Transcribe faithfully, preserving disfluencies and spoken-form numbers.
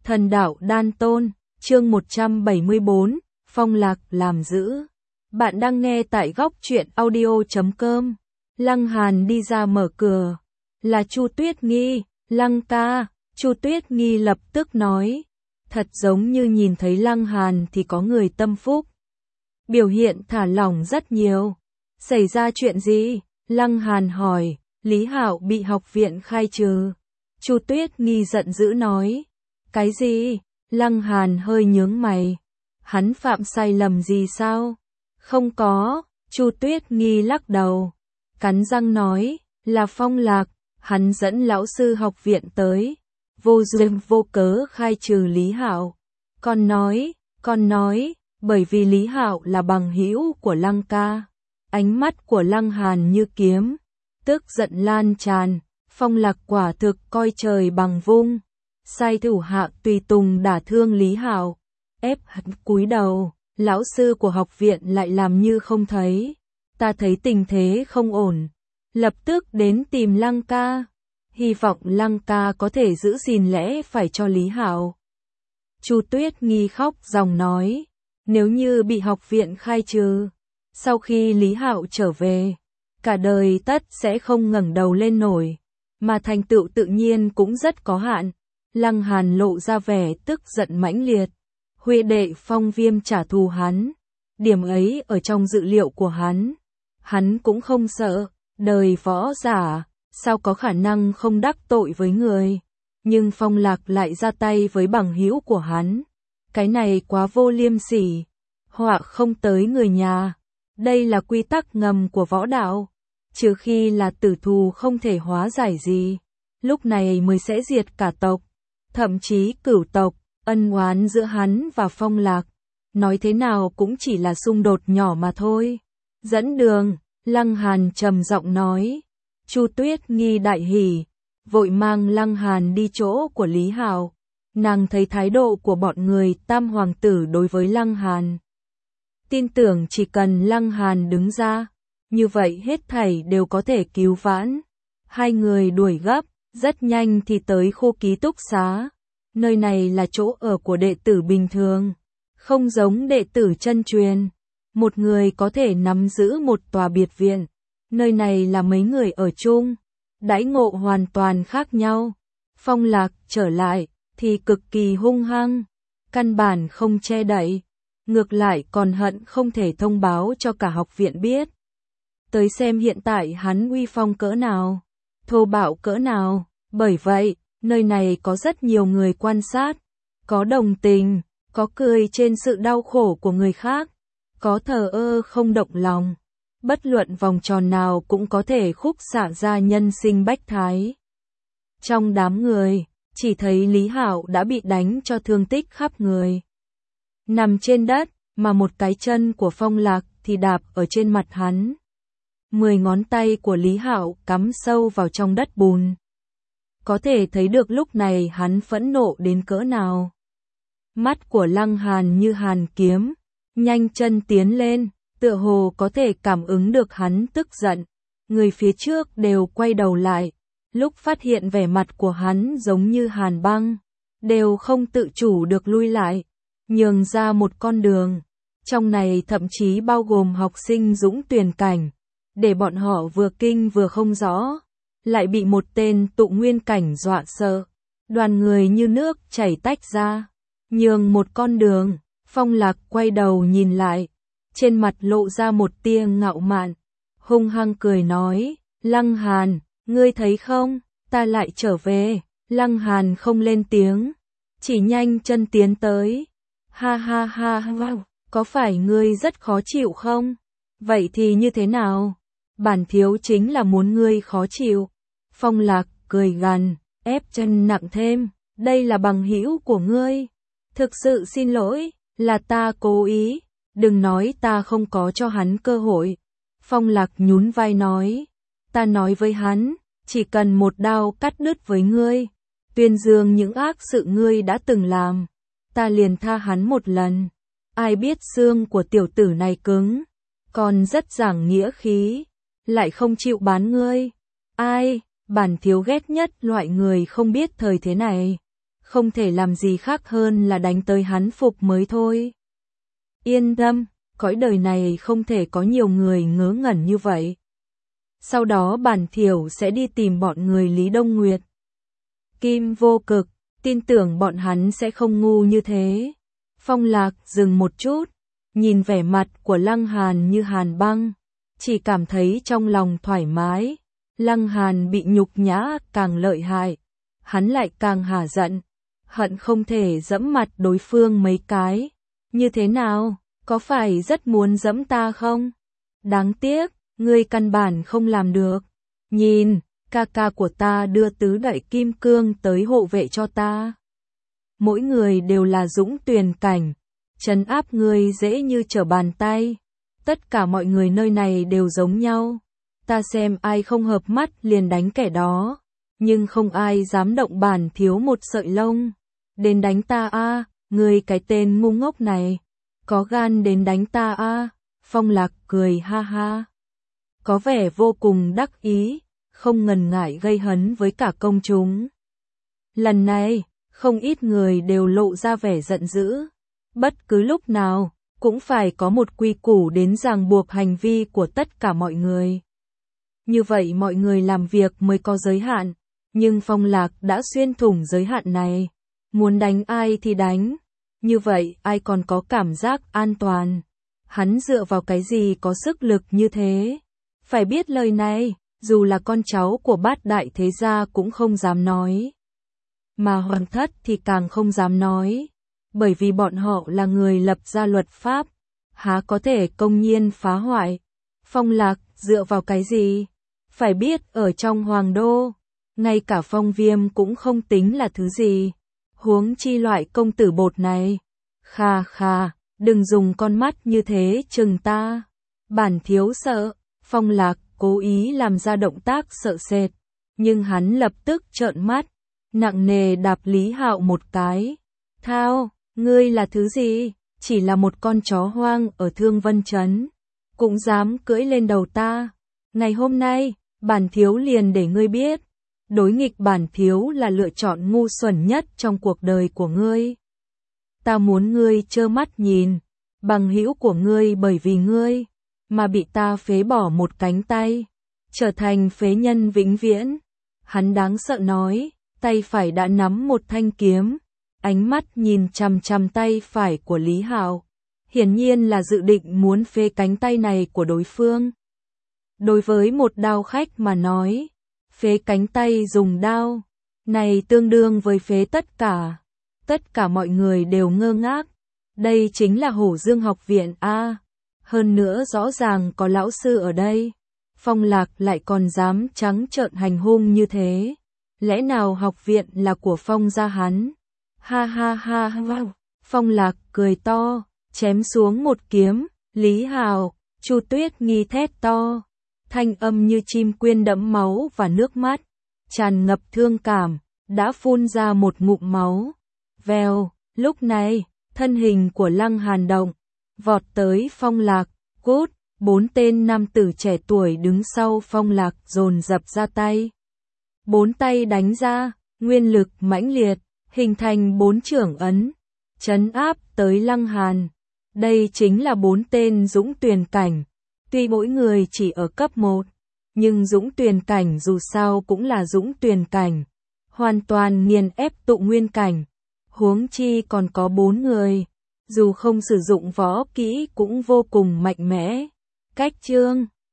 Thần đạo đan tôn, chương một trăm bảy mươi bốn, Phong Lạc làm giữ. Bạn đang nghe tại góc truyện audio chấm com. Lăng Hàn đi ra mở cửa. Là Chu Tuyết Nghi, Lăng ca. Chu Tuyết Nghi lập tức nói. Thật giống như nhìn thấy Lăng Hàn thì có người tâm phúc. Biểu hiện thả lỏng rất nhiều. Xảy ra chuyện gì? Lăng Hàn hỏi. Lý Hạo bị học viện khai trừ. Chu Tuyết Nghi giận dữ nói. Cái gì? Lăng Hàn hơi nhướng mày. Hắn phạm sai lầm gì sao? Không có. Chu Tuyết Nghi lắc đầu. Cắn răng nói. Là Phong Lạc. Hắn dẫn lão sư học viện tới. Vô duyên vô cớ khai trừ Lý Hạo. Con nói. Con nói. Bởi vì Lý Hạo là bằng hữu của Lăng ca. Ánh mắt của Lăng Hàn như kiếm. Tức giận lan tràn. Phong Lạc quả thực coi trời bằng vung. Sai thủ hạ tùy tùng đả thương Lý Hạo, ép hắn cúi đầu, lão sư của học viện lại làm như không thấy. Ta thấy tình thế không ổn, lập tức đến tìm Lăng ca, hy vọng Lăng ca có thể giữ gìn lẽ phải cho Lý Hạo. Chu Tuyết Nghi khóc ròng nói, nếu như bị học viện khai trừ, sau khi Lý Hạo trở về, cả đời tất sẽ không ngẩng đầu lên nổi, mà thành tựu tự nhiên cũng rất có hạn. Lăng Hàn lộ ra vẻ tức giận mãnh liệt. Huệ đệ Phong Viêm trả thù hắn. Điểm ấy ở trong dự liệu của hắn. Hắn cũng không sợ. Đời võ giả, sao có khả năng không đắc tội với người. Nhưng Phong Lạc lại ra tay với bằng hữu của hắn. Cái này quá vô liêm sỉ. Họa không tới người nhà. Đây là quy tắc ngầm của võ đạo. Trừ khi là tử thù không thể hóa giải gì. Lúc này mới sẽ diệt cả tộc. Thậm chí cửu tộc, ân oán giữa hắn và Phong Lạc. Nói thế nào cũng chỉ là xung đột nhỏ mà thôi. Dẫn đường, Lăng Hàn trầm giọng nói. Chu Tuyết Nghi đại hỉ, vội mang Lăng Hàn đi chỗ của Lý Hạo. Nàng thấy thái độ của bọn người Tam Hoàng tử đối với Lăng Hàn. Tin tưởng chỉ cần Lăng Hàn đứng ra, như vậy hết thảy đều có thể cứu vãn. Hai người đuổi gấp. Rất nhanh thì tới khu ký túc xá. Nơi này là chỗ ở của đệ tử bình thường. Không giống đệ tử chân truyền. Một người có thể nắm giữ một tòa biệt viện. Nơi này là mấy người ở chung. Đãi ngộ hoàn toàn khác nhau. Phong Lạc trở lại thì cực kỳ hung hăng. Căn bản không che đậy. Ngược lại còn hận không thể thông báo cho cả học viện biết. Tới xem hiện tại hắn uy phong cỡ nào. Thô bạo cỡ nào, bởi vậy, nơi này có rất nhiều người quan sát, có đồng tình, có cười trên sự đau khổ của người khác, có thờ ơ không động lòng, bất luận vòng tròn nào cũng có thể khúc xạ ra nhân sinh bách thái. Trong đám người, chỉ thấy Lý Hạo đã bị đánh cho thương tích khắp người. Nằm trên đất, mà một cái chân của Phong Lạc thì đạp ở trên mặt hắn. Mười ngón tay của Lý Hạo cắm sâu vào trong đất bùn. Có thể thấy được lúc này hắn phẫn nộ đến cỡ nào. Mắt của Lăng Hàn như hàn kiếm, nhanh chân tiến lên, tựa hồ có thể cảm ứng được hắn tức giận. Người phía trước đều quay đầu lại, lúc phát hiện vẻ mặt của hắn giống như hàn băng, đều không tự chủ được lui lại, nhường ra một con đường. Trong này thậm chí bao gồm học sinh dũng tuyển cảnh. Để bọn họ vừa kinh vừa không rõ, lại bị một tên tụ nguyên cảnh dọa sợ. Đoàn người như nước chảy tách ra, nhường một con đường. Phong Lạc quay đầu nhìn lại, trên mặt lộ ra một tia ngạo mạn, hung hăng cười nói, Lăng Hàn, ngươi thấy không, ta lại trở về. Lăng Hàn không lên tiếng, chỉ nhanh chân tiến tới. Ha ha ha ha, có phải ngươi rất khó chịu không? Vậy thì như thế nào? Bản thiếu chính là muốn ngươi khó chịu. Phong Lạc cười gằn, ép chân nặng thêm, đây là bằng hữu của ngươi. Thực sự xin lỗi, là ta cố ý, đừng nói ta không có cho hắn cơ hội. Phong Lạc nhún vai nói, ta nói với hắn, chỉ cần một đao cắt đứt với ngươi, tuyên dương những ác sự ngươi đã từng làm, ta liền tha hắn một lần. Ai biết xương của tiểu tử này cứng, còn rất giảng nghĩa khí. Lại không chịu bán ngươi. Ai, bản thiếu ghét nhất loại người không biết thời thế này. không thể làm gì khác hơn là đánh tới hắn phục mới thôi. Yên tâm, cõi đời này không thể có nhiều người ngớ ngẩn như vậy. Sau đó Bản Thiểu sẽ đi tìm bọn người Lý Đông Nguyệt. Kim Vô Cực, tin tưởng bọn hắn sẽ không ngu như thế. Phong Lạc dừng một chút, nhìn vẻ mặt của Lăng Hàn như hàn băng, chỉ cảm thấy trong lòng thoải mái. Lăng Hàn bị nhục nhã càng lợi hại, hắn lại càng hả giận, hận không thể giẫm mặt đối phương mấy cái. Như thế nào, có phải rất muốn giẫm ta không? Đáng tiếc, ngươi căn bản không làm được. Nhìn, ca ca của ta đưa tứ đại kim cương tới hộ vệ cho ta. Mỗi người đều là dũng tuyền cảnh, trấn áp ngươi dễ như trở bàn tay. Tất cả mọi người nơi này đều giống nhau. Ta xem ai không hợp mắt liền đánh kẻ đó, nhưng không ai dám động Bản Thiếu một sợi lông. Đến đánh ta a, ngươi cái tên ngu ngốc này, có gan đến đánh ta a. Phong Lạc cười ha ha, có vẻ vô cùng đắc ý, không ngần ngại gây hấn với cả công chúng. Lần này, không ít người đều lộ ra vẻ giận dữ. Bất cứ lúc nào, cũng phải có một quy củ đến ràng buộc hành vi của tất cả mọi người. Như vậy mọi người làm việc mới có giới hạn, nhưng Phong Lạc đã xuyên thủng giới hạn này. Muốn đánh ai thì đánh, như vậy ai còn có cảm giác an toàn. Hắn dựa vào cái gì có sức lực như thế? Phải biết lời này, dù là con cháu của bát đại thế gia cũng không dám nói. Mà Hoàng thất thì càng không dám nói, bởi vì bọn họ là người lập ra luật pháp, há có thể công nhiên phá hoại. Phong Lạc dựa vào cái gì? Phải biết ở trong Hoàng đô, ngay cả Phong Viêm cũng không tính là thứ gì, huống chi loại công tử bột này. Kha kha, đừng dùng con mắt như thế chừng ta. Bản Thiếu sợ. Phong Lạc cố ý làm ra động tác sợ sệt, nhưng hắn lập tức trợn mắt, nặng nề đạp Lý Hạo một cái. Thao, ngươi là thứ gì? Chỉ là một con chó hoang ở Thương Vân Trấn, cũng dám cưỡi lên đầu ta. Ngày hôm nay, Bản Thiếu liền để ngươi biết, đối nghịch Bản Thiếu là lựa chọn ngu xuẩn nhất trong cuộc đời của ngươi. Ta muốn ngươi trơ mắt nhìn, bằng hữu của ngươi bởi vì ngươi mà bị ta phế bỏ một cánh tay, trở thành phế nhân vĩnh viễn. Hắn đáng sợ nói, tay phải đã nắm một thanh kiếm, ánh mắt nhìn chằm chằm tay phải của Lý Hạo, hiển nhiên là dự định muốn phế cánh tay này của đối phương. Đối với một đao khách mà nói, phế cánh tay dùng đao này tương đương với phế tất cả. Tất cả mọi người đều ngơ ngác, đây chính là Hổ Dương học viện a. Hơn nữa rõ ràng có lão sư ở đây, Phong Lạc lại còn dám trắng trợn hành hung như thế. Lẽ nào học viện là của Phong gia hắn? Ha ha ha ha. Phong Lạc cười to, chém xuống một kiếm. Lý Hạo, Chu Tuyết Nghi thét to, thanh âm như chim quyên đẫm máu và nước mắt, tràn ngập thương cảm, đã phun ra một ngụm máu. Vèo, lúc này, thân hình của Lăng Hàn động, vọt tới Phong Lạc. Cút, bốn tên nam tử trẻ tuổi đứng sau Phong Lạc dồn dập ra tay. Bốn tay đánh ra, nguyên lực mãnh liệt, hình thành bốn chưởng ấn, trấn áp tới Lăng Hàn. Đây chính là bốn tên dũng tuyền cảnh. Tuy mỗi người chỉ ở cấp một, nhưng dũng tuyền cảnh dù sao cũng là dũng tuyền cảnh, hoàn toàn nghiền ép tụ nguyên cảnh. Huống chi còn có bốn người, dù không sử dụng võ kỹ cũng vô cùng mạnh mẽ. Cách chương